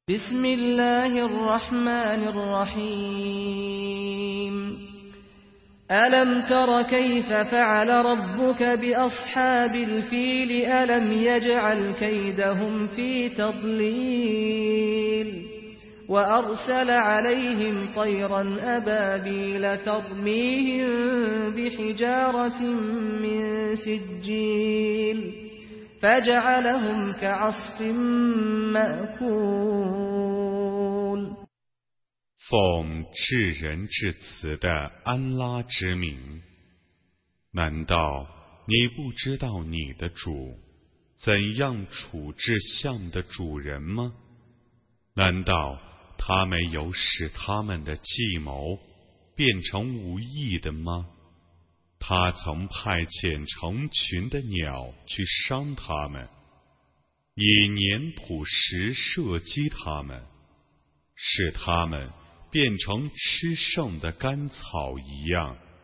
بسم الله الرحمن الرحيم ألم تر كيف فعل ربك بأصحاب الفيل ألم يجعل كيدهم في تضليل وأرسل عليهم طيرا أبابيل ترميهم بحجارة من سجيل فجعلهم كعصف مأكول 奉至仁至慈的安拉之名，难道你不知道你的主怎样处置象的主人吗？难道他没有使他们的计谋变成无益的吗？他曾派遣成群的鸟去伤他们，以粘土石射击他们，使他们变成吃剩的干草一样。